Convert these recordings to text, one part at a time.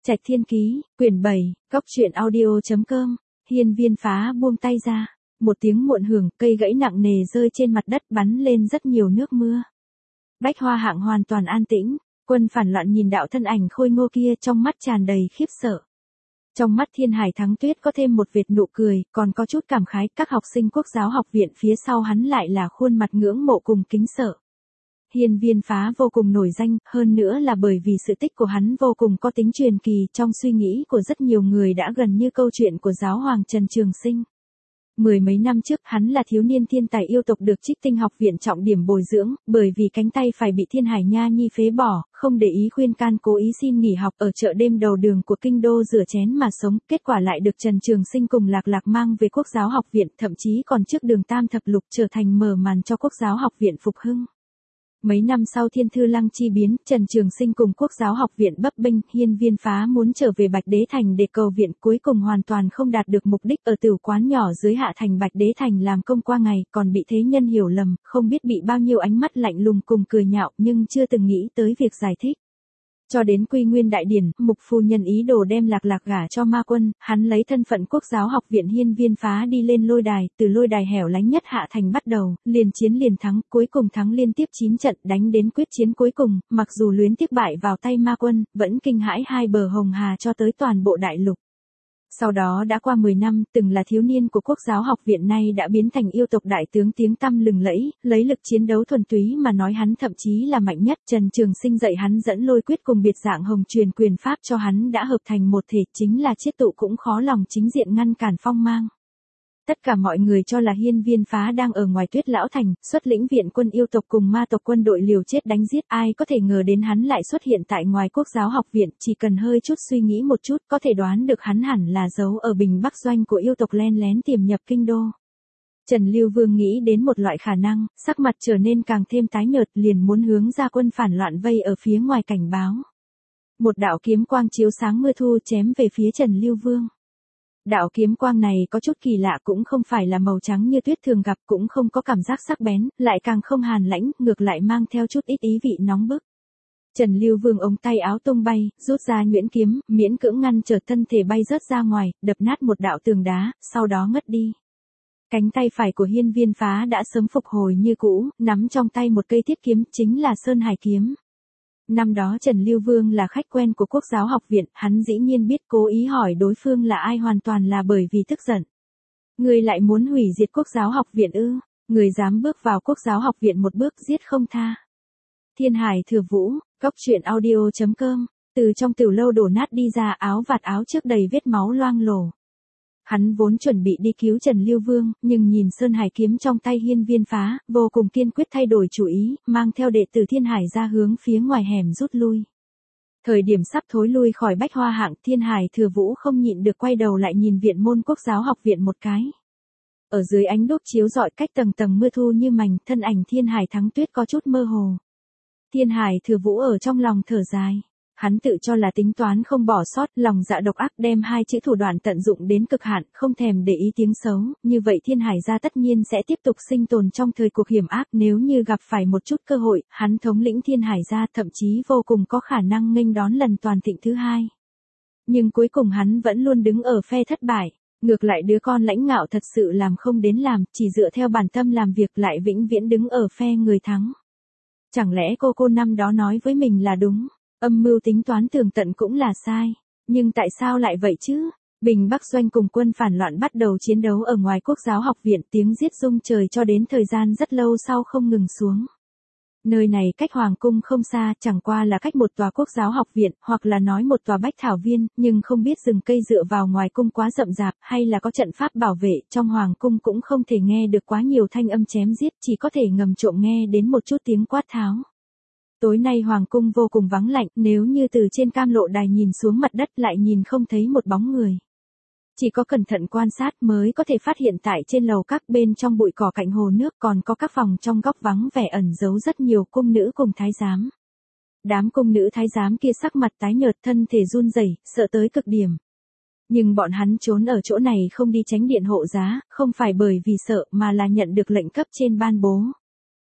Trạch Thiên Ký, quyển 7, Cóc truyện audio.com. Hiên Viên Phá buông tay ra, một tiếng muộn hưởng, cây gãy nặng nề rơi trên mặt đất bắn lên rất nhiều nước mưa. Bách Hoa Hạng hoàn toàn an tĩnh, quân phản loạn nhìn đạo thân ảnh khôi ngô kia trong mắt tràn đầy khiếp sợ. Trong mắt Thiên Hải Thắng Tuyết có thêm một vệt nụ cười, còn có chút cảm khái, các học sinh Quốc giáo học viện phía sau hắn lại là khuôn mặt ngưỡng mộ cùng kính sợ. Hiên Viên Phá vô cùng nổi danh, hơn nữa là bởi vì sự tích của hắn vô cùng có tính truyền kỳ, trong suy nghĩ của rất nhiều người đã gần như câu chuyện của giáo hoàng Trần Trường Sinh. Mười mấy năm trước, hắn là thiếu niên thiên tài yêu tộc được Trích Tinh học viện trọng điểm bồi dưỡng, bởi vì cánh tay phải bị Thiên Hải Nha Nhi phế bỏ, không để ý khuyên can cố ý xin nghỉ học ở chợ đêm đầu đường của kinh đô rửa chén mà sống, kết quả lại được Trần Trường Sinh cùng Lạc Lạc mang về Quốc giáo học viện, thậm chí còn trước đường Tam Thập Lục trở thành mở màn cho Quốc giáo học viện phục hưng. Mấy năm sau Thiên Thư Lăng chi biến, Trần Trường Sinh cùng Quốc giáo học viện bấp bênh, Hiên Viên Phá muốn trở về Bạch Đế Thành để cầu viện, cuối cùng hoàn toàn không đạt được mục đích, ở tửu quán nhỏ dưới hạ thành Bạch Đế Thành làm công qua ngày, còn bị thế nhân hiểu lầm, không biết bị bao nhiêu ánh mắt lạnh lùng cùng cười nhạo, nhưng chưa từng nghĩ tới việc giải thích. Cho đến Quy Nguyên đại điển, Mục phu nhân ý đồ đem Lạc Lạc gả cho Ma Quân, hắn lấy thân phận Quốc giáo học viện Hiên Viên Phá đi lên lôi đài, từ lôi đài hẻo lánh nhất hạ thành bắt đầu, liền chiến liền thắng, cuối cùng thắng liên tiếp 9 trận, đánh đến quyết chiến cuối cùng, mặc dù luyến tiếc bại vào tay Ma Quân, vẫn kinh hãi hai bờ hồng hà cho tới toàn bộ đại lục. Sau đó đã qua 10 năm, từng là thiếu niên của Quốc giáo học viện nay đã biến thành yêu tộc đại tướng tiếng tăm lừng lẫy, lấy lực chiến đấu thuần túy mà nói hắn thậm chí là mạnh nhất. Trần Trường Sinh dạy hắn dẫn lôi quyết cùng biệt dạng hồng truyền quyền pháp cho hắn đã hợp thành một thể, chính là chiết tụ cũng khó lòng chính diện ngăn cản phong mang. Tất cả mọi người cho là Hiên Viên Phá đang ở ngoài Tuyết Lão Thành, xuất lĩnh viện quân yêu tộc cùng ma tộc quân đội liều chết đánh giết, ai có thể ngờ đến hắn lại xuất hiện tại ngoài Quốc giáo học viện, chỉ cần hơi chút suy nghĩ một chút, có thể đoán được hắn hẳn là giấu ở Bình Bắc doanh của yêu tộc len lén tiềm nhập kinh đô. Trần Lưu Vương nghĩ đến một loại khả năng, sắc mặt trở nên càng thêm tái nhợt, liền muốn hướng ra quân phản loạn vây ở phía ngoài cảnh báo. Một đạo kiếm quang chiếu sáng mưa thu chém về phía Trần Lưu Vương. Đạo kiếm quang này có chút kỳ lạ, cũng không phải là màu trắng như tuyết thường gặp, cũng không có cảm giác sắc bén, lại càng không hàn lãnh, ngược lại mang theo chút ít ý vị nóng bức. Trần Lưu Vương ống tay áo tung bay, rút ra nhuyễn kiếm, miễn cưỡng ngăn trở thân thể bay rớt ra ngoài, đập nát một đạo tường đá, sau đó ngất đi. Cánh tay phải của Hiên Viên Phá đã sớm phục hồi như cũ, nắm trong tay một cây thiết kiếm, chính là Sơn Hải kiếm. Năm đó Trần Lưu Vương là khách quen của Quốc giáo học viện, hắn dĩ nhiên biết cố ý hỏi đối phương là ai hoàn toàn là bởi vì tức giận. Người lại muốn hủy diệt Quốc giáo học viện ư? Người dám bước vào Quốc giáo học viện một bước giết không tha. Thiên Hải Thừa Vũ, Cóc truyện audio.com. Từ trong tiểu lâu đổ nát đi ra, áo vạt áo trước đầy vết máu loang lổ. Hắn vốn chuẩn bị đi cứu Trần Lưu Vương, nhưng nhìn Sơn Hải kiếm trong tay Hiên Viên Phá, vô cùng kiên quyết thay đổi chủ ý, mang theo đệ tử Thiên Hải ra hướng phía ngoài hẻm rút lui. Thời điểm sắp thối lui khỏi Bách Hoa Hạng, Thiên Hải Thừa Vũ không nhịn được quay đầu lại nhìn viện môn Quốc giáo học viện một cái. Ở dưới ánh đuốc chiếu rọi cách tầng tầng mưa thu như mành, thân ảnh Thiên Hải Thắng Tuyết có chút mơ hồ. Thiên Hải Thừa Vũ ở trong lòng thở dài. Hắn tự cho là tính toán không bỏ sót, lòng dạ độc ác, đem hai chữ thủ đoạn tận dụng đến cực hạn, không thèm để ý tiếng xấu, như vậy Thiên Hải gia tất nhiên sẽ tiếp tục sinh tồn trong thời cuộc hiểm ác, nếu như gặp phải một chút cơ hội, hắn thống lĩnh Thiên Hải gia thậm chí vô cùng có khả năng nghênh đón lần toàn thịnh thứ hai. Nhưng cuối cùng hắn vẫn luôn đứng ở phe thất bại, ngược lại đứa con lãnh ngạo thật sự làm không đến làm, chỉ dựa theo bản tâm làm việc lại vĩnh viễn đứng ở phe người thắng. Chẳng lẽ cô năm đó nói với mình là đúng? Âm mưu tính toán tường tận cũng là sai. Nhưng tại sao lại vậy chứ? Bình Bắc doanh cùng quân phản loạn bắt đầu chiến đấu ở ngoài Quốc giáo học viện, tiếng giết rung trời cho đến thời gian rất lâu sau không ngừng xuống. Nơi này cách Hoàng cung không xa, chẳng qua là cách một tòa Quốc giáo học viện, hoặc là nói một tòa bách thảo viên, nhưng không biết rừng cây dựa vào ngoài cung quá rậm rạp, hay là có trận pháp bảo vệ, trong Hoàng cung cũng không thể nghe được quá nhiều thanh âm chém giết, chỉ có thể ngầm trộm nghe đến một chút tiếng quát tháo. Tối nay Hoàng cung vô cùng vắng lạnh, nếu như từ trên cam lộ đài nhìn xuống mặt đất lại nhìn không thấy một bóng người. Chỉ có cẩn thận quan sát mới có thể phát hiện tại trên lầu các bên trong bụi cỏ cạnh hồ nước còn có các phòng trong góc vắng vẻ ẩn giấu rất nhiều cung nữ cùng thái giám. Đám cung nữ thái giám kia sắc mặt tái nhợt, thân thể run rẩy, sợ tới cực điểm. Nhưng bọn hắn trốn ở chỗ này không đi tránh điện hộ giá, không phải bởi vì sợ mà là nhận được lệnh cấp trên ban bố.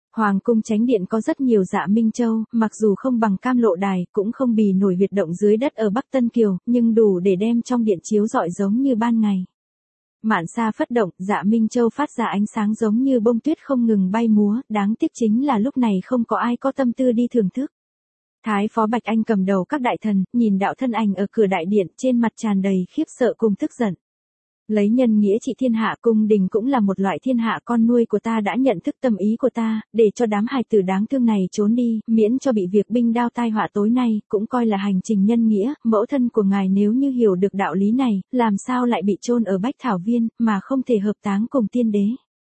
Hoàng cung Chánh điện có rất nhiều Dạ Minh Châu, mặc dù không bằng Cam Lộ Đài, cũng không bì nổi huyệt động dưới đất ở Bắc Tân Kiều, nhưng đủ để đem trong điện chiếu rọi giống như ban ngày. Mạn sa phất động, Dạ Minh Châu phát ra ánh sáng giống như bông tuyết không ngừng bay múa, đáng tiếc chính là lúc này không có ai có tâm tư đi thưởng thức. Thái phó Bạch Anh cầm đầu các đại thần, nhìn đạo thân ảnh ở cửa đại điện, trên mặt tràn đầy khiếp sợ cùng tức giận. Lấy nhân nghĩa trị thiên hạ, cung đình cũng là một loại thiên hạ con nuôi của ta đã nhận thức tâm ý của ta, để cho đám hài tử đáng thương này trốn đi, miễn cho bị việc binh đao tai họa tối nay, cũng coi là hành trình nhân nghĩa, mẫu thân của ngài nếu như hiểu được đạo lý này, làm sao lại bị chôn ở Bách Thảo Viên, mà không thể hợp táng cùng tiên đế.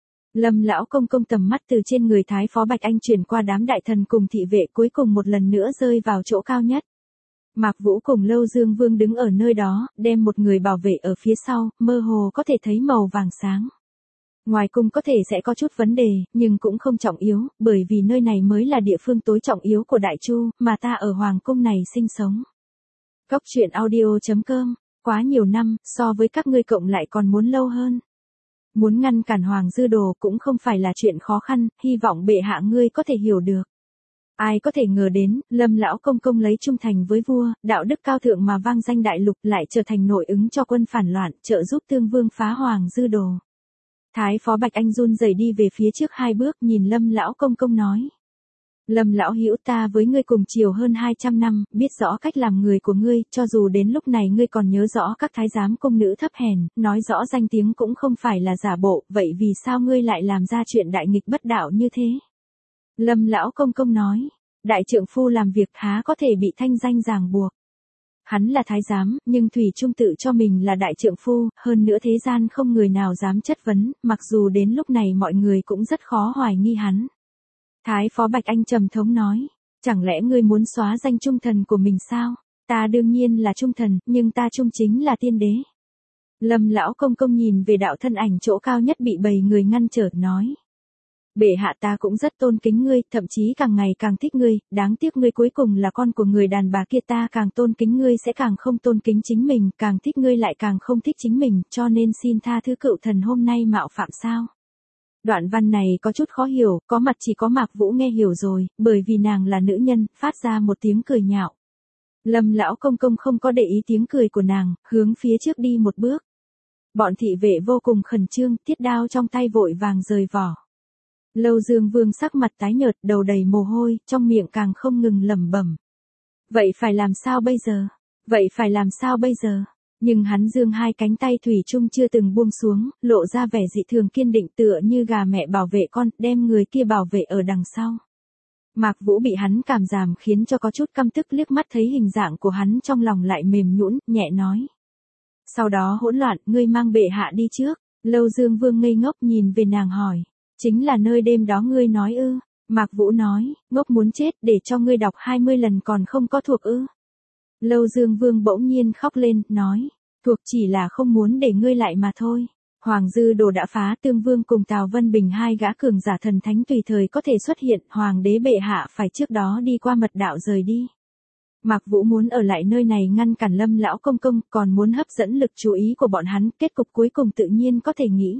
Lâm lão công công tầm mắt từ trên người Thái phó Bạch Anh chuyển qua đám đại thần cùng thị vệ, cuối cùng một lần nữa rơi vào chỗ cao nhất. Mạc Vũ cùng Lâu Dương Vương đứng ở nơi đó, đem một người bảo vệ ở phía sau, mơ hồ có thể thấy màu vàng sáng. Ngoài cung có thể sẽ có chút vấn đề, nhưng cũng không trọng yếu, bởi vì nơi này mới là địa phương tối trọng yếu của Đại Chu, mà ta ở Hoàng cung này sinh sống. Cốc truyện audio.com, quá nhiều năm, so với các ngươi cộng lại còn muốn lâu hơn. Muốn ngăn cản Hoàng Dư Đồ cũng không phải là chuyện khó khăn, hy vọng bệ hạ ngươi có thể hiểu được. Ai có thể ngờ đến, Lâm lão công công lấy trung thành với vua, đạo đức cao thượng mà vang danh đại lục, lại trở thành nội ứng cho quân phản loạn, trợ giúp Tương Vương phá Hoàng Dư Đồ. Thái phó Bạch Anh run rẩy đi về phía trước 2 bước, nhìn Lâm lão công công nói: Lâm lão hữu, ta với ngươi cùng chiều hơn 200 năm, biết rõ cách làm người của ngươi, cho dù đến lúc này ngươi còn nhớ rõ các thái giám công nữ thấp hèn, nói rõ danh tiếng cũng không phải là giả bộ, vậy vì sao ngươi lại làm ra chuyện đại nghịch bất đạo như thế? Lâm lão công công nói: đại trượng phu làm việc há có thể bị thanh danh ràng buộc. Hắn là thái giám, nhưng thủy chung tự cho mình là đại trượng phu, hơn nữa thế gian không người nào dám chất vấn, mặc dù đến lúc này mọi người cũng rất khó hoài nghi hắn. Thái phó Bạch Anh trầm thống nói: chẳng lẽ ngươi muốn xóa danh trung thần của mình sao? Ta đương nhiên là trung thần, nhưng ta trung chính là tiên đế. Lâm lão công công nhìn về đạo thân ảnh chỗ cao nhất bị bầy người ngăn trở, nói: bệ hạ, ta cũng rất tôn kính ngươi, thậm chí càng ngày càng thích ngươi, đáng tiếc ngươi cuối cùng là con của người đàn bà kia, ta càng tôn kính ngươi sẽ càng không tôn kính chính mình, càng thích ngươi lại càng không thích chính mình, cho nên xin tha thứ cựu thần hôm nay mạo phạm sao. Đoạn văn này có chút khó hiểu, có mặt chỉ có Mạc Vũ nghe hiểu rồi, bởi vì nàng là nữ nhân, phát ra một tiếng cười nhạo. Lâm lão công công không có để ý tiếng cười của nàng, hướng phía trước đi một bước. Bọn thị vệ vô cùng khẩn trương, thiết đao trong tay vội vàng rời vỏ. Lâu Dương Vương sắc mặt tái nhợt, đầu đầy mồ hôi, trong miệng càng không ngừng lẩm bẩm. Vậy phải làm sao bây giờ? Vậy phải làm sao bây giờ? Nhưng hắn giương 2 cánh tay thủy chung chưa từng buông xuống, lộ ra vẻ dị thường kiên định, tựa như gà mẹ bảo vệ con, đem người kia bảo vệ ở đằng sau. Mạc Vũ bị hắn cảm giảm khiến cho có chút căm tức, liếc mắt thấy hình dạng của hắn trong lòng lại mềm nhũn, nhẹ nói: sau đó hỗn loạn, ngươi mang bệ hạ đi trước. Lâu Dương Vương ngây ngốc nhìn về nàng hỏi: chính là nơi đêm đó ngươi nói ư? Mạc Vũ nói: ngốc muốn chết, để cho ngươi đọc 20 lần còn không có thuộc ư? Lâu Dương Vương bỗng nhiên khóc lên, nói: thuộc, chỉ là không muốn để ngươi lại mà thôi. Hoàng Dư Đồ đã phá, Tương Vương cùng Tào Vân Bình 2 gã cường giả thần thánh tùy thời có thể xuất hiện, hoàng đế bệ hạ phải trước đó đi qua mật đạo rời đi. Mạc Vũ muốn ở lại nơi này ngăn cản Lâm lão công công, còn muốn hấp dẫn lực chú ý của bọn hắn, kết cục cuối cùng tự nhiên có thể nghĩ.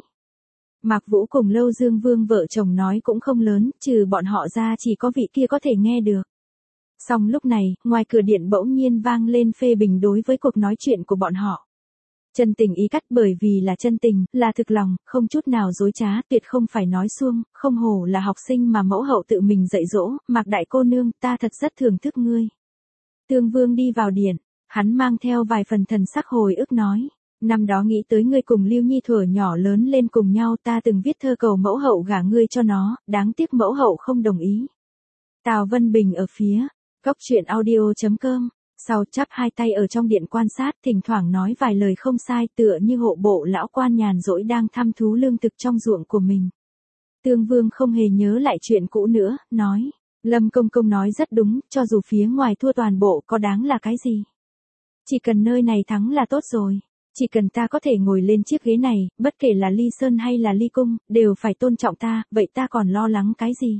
Mạc Vũ cùng Lâu Dương Vương vợ chồng nói cũng không lớn, trừ bọn họ ra chỉ có vị kia có thể nghe được. Song lúc này, ngoài cửa điện bỗng nhiên vang lên phê bình đối với cuộc nói chuyện của bọn họ. Chân tình ý cắt, bởi vì là chân tình, là thực lòng, không chút nào dối trá, tuyệt không phải nói suông, không hổ là học sinh mà mẫu hậu tự mình dạy dỗ. Mạc đại cô nương, ta thật rất thưởng thức ngươi. Tương Vương đi vào điện, hắn mang theo vài phần thần sắc hồi ức nói: năm đó nghĩ tới ngươi cùng Lưu Nhi thuở nhỏ lớn lên cùng nhau, ta từng viết thơ cầu mẫu hậu gả ngươi cho nó, đáng tiếc mẫu hậu không đồng ý. Tào Vân Bình ở phía Cốc truyện audio.com, sau chắp 2 tay ở trong điện quan sát, thỉnh thoảng nói vài lời không sai, tựa như hộ bộ lão quan nhàn rỗi đang thăm thú lương thực trong ruộng của mình. Tương Vương không hề nhớ lại chuyện cũ nữa, nói: Lâm công công nói rất đúng, cho dù phía ngoài thua toàn bộ có đáng là cái gì. Chỉ cần nơi này thắng là tốt rồi. Chỉ cần ta có thể ngồi lên chiếc ghế này, bất kể là Ly Sơn hay là Ly Cung, đều phải tôn trọng ta, vậy ta còn lo lắng cái gì?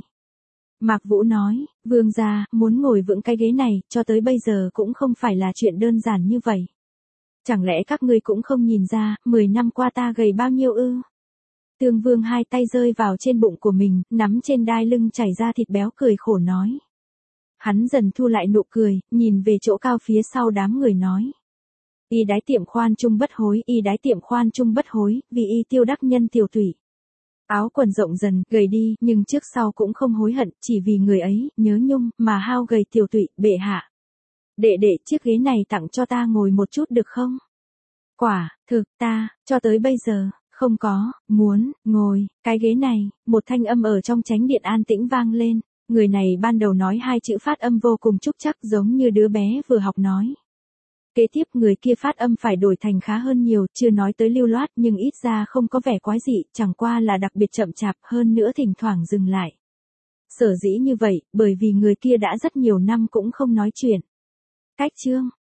Mạc Vũ nói: vương gia, muốn ngồi vững cái ghế này, cho tới bây giờ cũng không phải là chuyện đơn giản như vậy. Chẳng lẽ các ngươi cũng không nhìn ra, 10 năm qua ta gầy bao nhiêu ư? Tương Vương hai tay rơi vào trên bụng của mình, nắm trên đai lưng chảy ra thịt béo cười khổ nói. Hắn dần thu lại nụ cười, nhìn về chỗ cao phía sau đám người nói. Y đái tiệm khoan trung bất hối, y đái tiệm khoan trung bất hối, vì y tiêu đắc nhân tiểu tủy. Áo quần rộng dần, gầy đi, nhưng trước sau cũng không hối hận, chỉ vì người ấy, nhớ nhung, mà hao gầy tiểu tụy, bệ hạ. Đệ đệ, chiếc ghế này tặng cho ta ngồi một chút được không? Quả, thực, ta, cho tới bây giờ, không có, muốn, ngồi, cái ghế này, một thanh âm ở trong chánh điện an tĩnh vang lên, người này ban đầu nói hai chữ phát âm vô cùng trúc chắc giống như đứa bé vừa học nói. Kế tiếp người kia phát âm phải đổi thành khá hơn nhiều, chưa nói tới lưu loát nhưng ít ra không có vẻ quái dị, chẳng qua là đặc biệt chậm chạp hơn nữa thỉnh thoảng dừng lại. Sở dĩ như vậy, bởi vì người kia đã rất nhiều năm cũng không nói chuyện. Cách chương